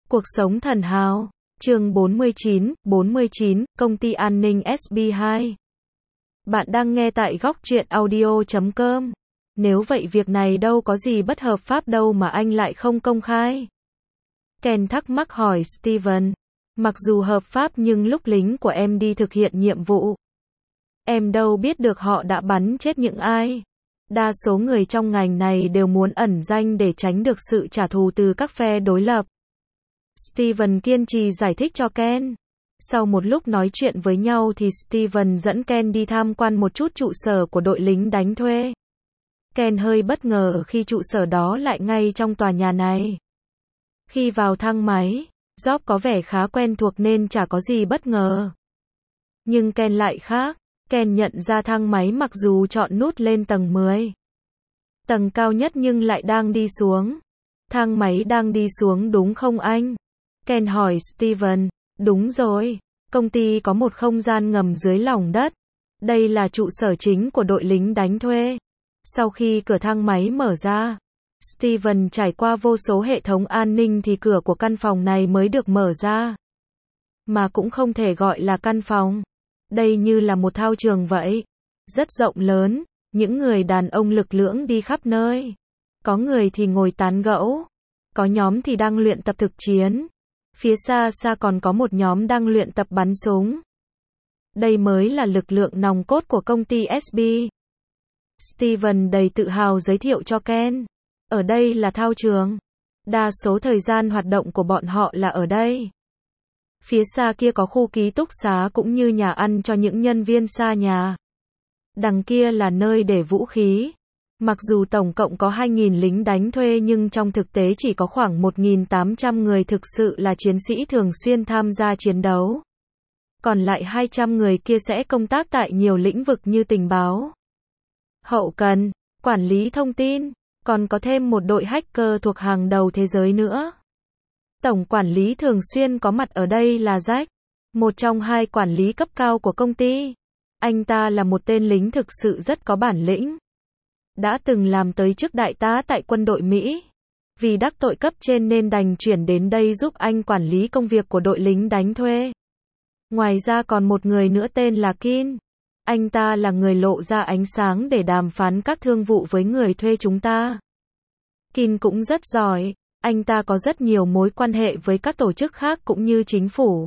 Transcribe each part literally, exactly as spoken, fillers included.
Cuộc sống thần hào. Chương bốn mươi chín, bốn mươi chín, Công ty an ninh ét bê hai. Bạn đang nghe tại góc truyện audio chấm com. Nếu vậy việc này đâu có gì bất hợp pháp đâu mà anh lại không công khai. Ken thắc mắc hỏi Steven. Mặc dù hợp pháp nhưng lúc lính của em đi thực hiện nhiệm vụ, em đâu biết được họ đã bắn chết những ai. Đa số người trong ngành này đều muốn ẩn danh để tránh được sự trả thù từ các phe đối lập. Steven kiên trì giải thích cho Ken. Sau một lúc nói chuyện với nhau thì Steven dẫn Ken đi tham quan một chút trụ sở của đội lính đánh thuê. Ken hơi bất ngờ khi trụ sở đó lại ngay trong tòa nhà này. Khi vào thang máy, Job có vẻ khá quen thuộc nên chả có gì bất ngờ. Nhưng Ken lại khác. Ken nhận ra thang máy mặc dù chọn nút lên tầng mười. Tầng cao nhất nhưng lại đang đi xuống. Thang máy đang đi xuống đúng không anh? Ken hỏi Steven. Đúng rồi. Công ty có một không gian ngầm dưới lòng đất. Đây là trụ sở chính của đội lính đánh thuê. Sau khi cửa thang máy mở ra, Steven trải qua vô số hệ thống an ninh thì cửa của căn phòng này mới được mở ra. Mà cũng không thể gọi là căn phòng. Đây như là một thao trường vậy. Rất rộng lớn, những người đàn ông lực lưỡng đi khắp nơi. Có người thì ngồi tán gẫu. Có nhóm thì đang luyện tập thực chiến. Phía xa xa còn có một nhóm đang luyện tập bắn súng. Đây mới là lực lượng nòng cốt của công ty ét bê. Steven đầy tự hào giới thiệu cho Ken. Ở đây là thao trường. Đa số thời gian hoạt động của bọn họ là ở đây. Phía xa kia có khu ký túc xá cũng như nhà ăn cho những nhân viên xa nhà. Đằng kia là nơi để vũ khí. Mặc dù tổng cộng có hai nghìn lính đánh thuê nhưng trong thực tế chỉ có khoảng một nghìn tám trăm người thực sự là chiến sĩ thường xuyên tham gia chiến đấu. Còn lại hai trăm người kia sẽ công tác tại nhiều lĩnh vực như tình báo, hậu cần, quản lý thông tin, còn có thêm một đội hacker thuộc hàng đầu thế giới nữa. Tổng quản lý thường xuyên có mặt ở đây là Jack, một trong hai quản lý cấp cao của công ty. Anh ta là một tên lính thực sự rất có bản lĩnh. Đã từng làm tới chức đại tá tại quân đội Mỹ. Vì đắc tội cấp trên nên đành chuyển đến đây giúp anh quản lý công việc của đội lính đánh thuê. Ngoài ra còn một người nữa tên là Kin. Anh ta là người lộ ra ánh sáng để đàm phán các thương vụ với người thuê chúng ta. Kin cũng rất giỏi. Anh ta có rất nhiều mối quan hệ với các tổ chức khác cũng như chính phủ.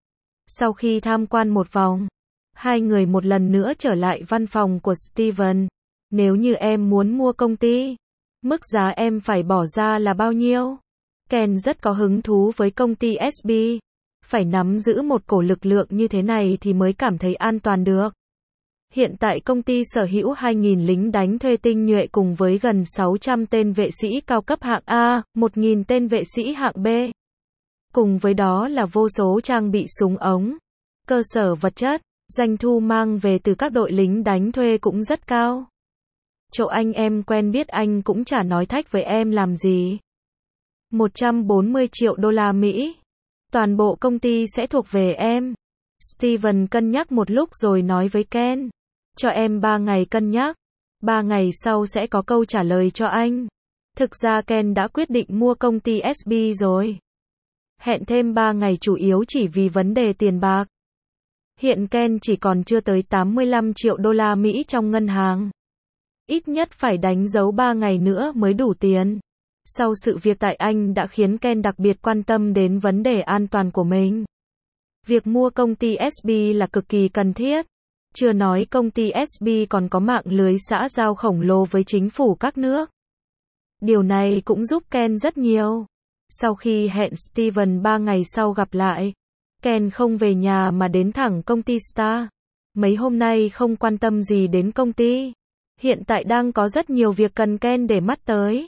Sau khi tham quan một vòng, hai người một lần nữa trở lại văn phòng của Steven. Nếu như em muốn mua công ty, mức giá em phải bỏ ra là bao nhiêu? Ken rất có hứng thú với công ty ét bê. Phải nắm giữ một cổ lực lượng như thế này thì mới cảm thấy an toàn được. Hiện tại công ty sở hữu hai nghìn lính đánh thuê tinh nhuệ cùng với gần sáu trăm tên vệ sĩ cao cấp hạng A, một nghìn tên vệ sĩ hạng B. Cùng với đó là vô số trang bị súng ống, cơ sở vật chất, doanh thu mang về từ các đội lính đánh thuê cũng rất cao. Chỗ anh em quen biết anh cũng chả nói thách với em làm gì. một trăm bốn mươi triệu đô la Mỹ. Toàn bộ công ty sẽ thuộc về em. Steven cân nhắc một lúc rồi nói với Ken. Cho em ba ngày cân nhắc. Ba ngày sau sẽ có câu trả lời cho anh. Thực ra Ken đã quyết định mua công ty ét bê rồi. Hẹn thêm ba ngày chủ yếu chỉ vì vấn đề tiền bạc. Hiện Ken chỉ còn chưa tới tám mươi lăm triệu đô la Mỹ trong ngân hàng. Ít nhất phải đánh dấu ba ngày nữa mới đủ tiền. Sau sự việc tại Anh đã khiến Ken đặc biệt quan tâm đến vấn đề an toàn của mình. Việc mua công ty ét bê là cực kỳ cần thiết. Chưa nói công ty ét bê còn có mạng lưới xã giao khổng lồ với chính phủ các nước. Điều này cũng giúp Ken rất nhiều. Sau khi hẹn Steven ba ngày sau gặp lại, Ken không về nhà mà đến thẳng công ty Star. Mấy hôm nay không quan tâm gì đến công ty. Hiện tại đang có rất nhiều việc cần Ken để mắt tới.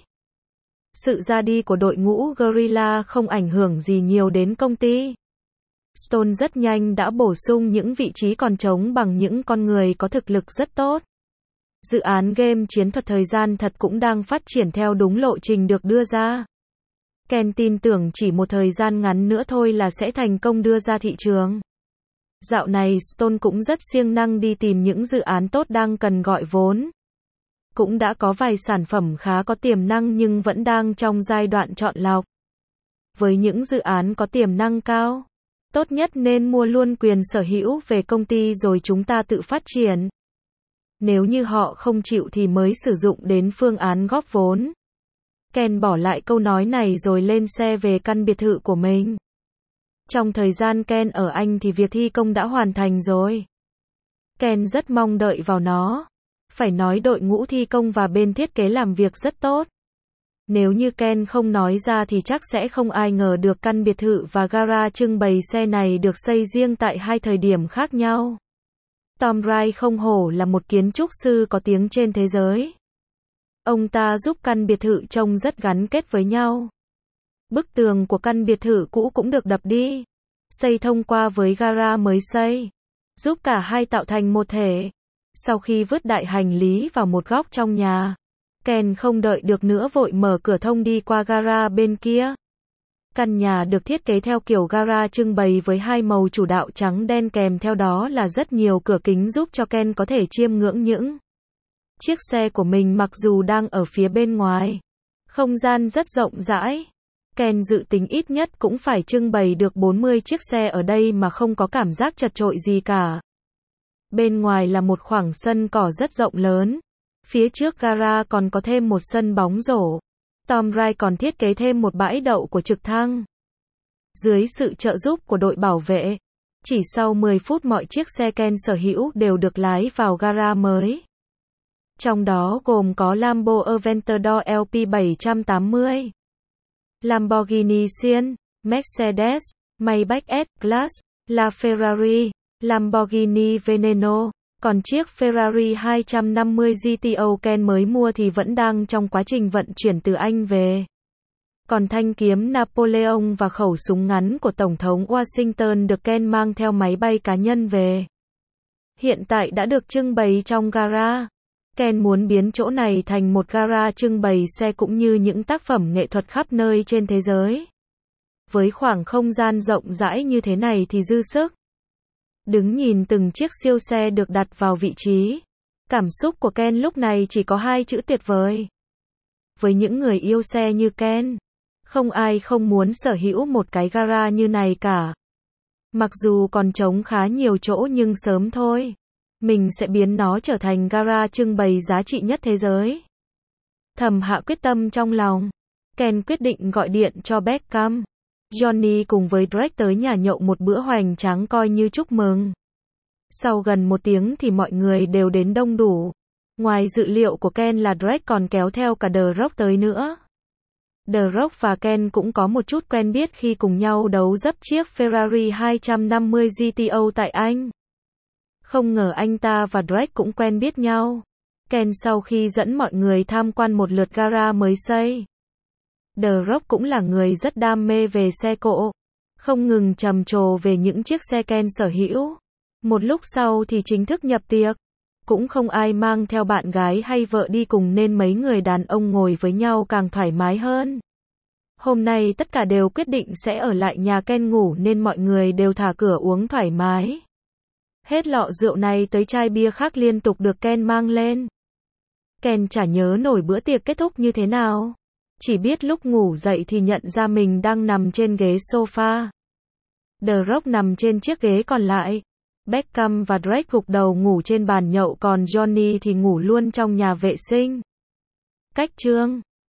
Sự ra đi của đội ngũ Guerrilla không ảnh hưởng gì nhiều đến công ty. Stone rất nhanh đã bổ sung những vị trí còn trống bằng những con người có thực lực rất tốt. Dự án game chiến thuật thời gian thật cũng đang phát triển theo đúng lộ trình được đưa ra. Ken tin tưởng chỉ một thời gian ngắn nữa thôi là sẽ thành công đưa ra thị trường. Dạo này Stone cũng rất siêng năng đi tìm những dự án tốt đang cần gọi vốn. Cũng đã có vài sản phẩm khá có tiềm năng nhưng vẫn đang trong giai đoạn chọn lọc. Với những dự án có tiềm năng cao, tốt nhất nên mua luôn quyền sở hữu về công ty rồi chúng ta tự phát triển. Nếu như họ không chịu thì mới sử dụng đến phương án góp vốn. Ken bỏ lại câu nói này rồi lên xe về căn biệt thự của mình. Trong thời gian Ken ở Anh thì việc thi công đã hoàn thành rồi. Ken rất mong đợi vào nó. Phải nói đội ngũ thi công và bên thiết kế làm việc rất tốt. Nếu như Ken không nói ra thì chắc sẽ không ai ngờ được căn biệt thự và gara trưng bày xe này được xây riêng tại hai thời điểm khác nhau. Tom Wright không hổ là một kiến trúc sư có tiếng trên thế giới. Ông ta giúp căn biệt thự trông rất gắn kết với nhau. Bức tường của căn biệt thự cũ cũng được đập đi, xây thông qua với gara mới xây, giúp cả hai tạo thành một thể. Sau khi vứt đại hành lý vào một góc trong nhà, Ken không đợi được nữa vội mở cửa thông đi qua gara bên kia. Căn nhà được thiết kế theo kiểu gara trưng bày với hai màu chủ đạo trắng đen, kèm theo đó là rất nhiều cửa kính giúp cho Ken có thể chiêm ngưỡng những chiếc xe của mình mặc dù đang ở phía bên ngoài. Không gian rất rộng rãi. Ken dự tính ít nhất cũng phải trưng bày được bốn mươi chiếc xe ở đây mà không có cảm giác chật chội gì cả. Bên ngoài là một khoảng sân cỏ rất rộng lớn. Phía trước gara còn có thêm một sân bóng rổ. Tom Wright còn thiết kế thêm một bãi đậu của trực thăng. Dưới sự trợ giúp của đội bảo vệ, chỉ sau mười phút mọi chiếc xe Ken sở hữu đều được lái vào gara mới. Trong đó gồm có Lambo Aventador L P bảy trăm tám mươi, Lamborghini Sian, Mercedes, Maybach S-Class, LaFerrari, Lamborghini Veneno. Còn chiếc Ferrari hai trăm năm mươi G T O Ken mới mua thì vẫn đang trong quá trình vận chuyển từ Anh về. Còn thanh kiếm Napoleon và khẩu súng ngắn của Tổng thống Washington được Ken mang theo máy bay cá nhân về. Hiện tại đã được trưng bày trong gara. Ken muốn biến chỗ này thành một gara trưng bày xe cũng như những tác phẩm nghệ thuật khắp nơi trên thế giới. Với khoảng không gian rộng rãi như thế này thì dư sức. Đứng nhìn từng chiếc siêu xe được đặt vào vị trí, cảm xúc của Ken lúc này chỉ có hai chữ tuyệt vời. Với những người yêu xe như Ken, không ai không muốn sở hữu một cái gara như này cả. Mặc dù còn trống khá nhiều chỗ nhưng sớm thôi, mình sẽ biến nó trở thành gara trưng bày giá trị nhất thế giới. Thầm hạ quyết tâm trong lòng, Ken quyết định gọi điện cho Beckham, Johnny cùng với Drake tới nhà nhậu một bữa hoành tráng coi như chúc mừng. Sau gần một tiếng thì mọi người đều đến đông đủ. Ngoài dự liệu của Ken là Drake còn kéo theo cả The Rock tới nữa. The Rock và Ken cũng có một chút quen biết khi cùng nhau đấu dấp chiếc Ferrari hai trăm năm mươi G T O tại Anh. Không ngờ anh ta và Drake cũng quen biết nhau. Ken sau khi dẫn mọi người tham quan một lượt gara mới xây. The Rock cũng là người rất đam mê về xe cộ, không ngừng trầm trồ về những chiếc xe Ken sở hữu. Một lúc sau thì chính thức nhập tiệc, cũng không ai mang theo bạn gái hay vợ đi cùng nên mấy người đàn ông ngồi với nhau càng thoải mái hơn. Hôm nay tất cả đều quyết định sẽ ở lại nhà Ken ngủ nên mọi người đều thả cửa uống thoải mái. Hết lọ rượu này tới chai bia khác liên tục được Ken mang lên. Ken chả nhớ nổi bữa tiệc kết thúc như thế nào. Chỉ biết lúc ngủ dậy thì nhận ra mình đang nằm trên ghế sofa. The Rock nằm trên chiếc ghế còn lại. Beckham và Drake gục đầu ngủ trên bàn nhậu còn Johnny thì ngủ luôn trong nhà vệ sinh. Cách chương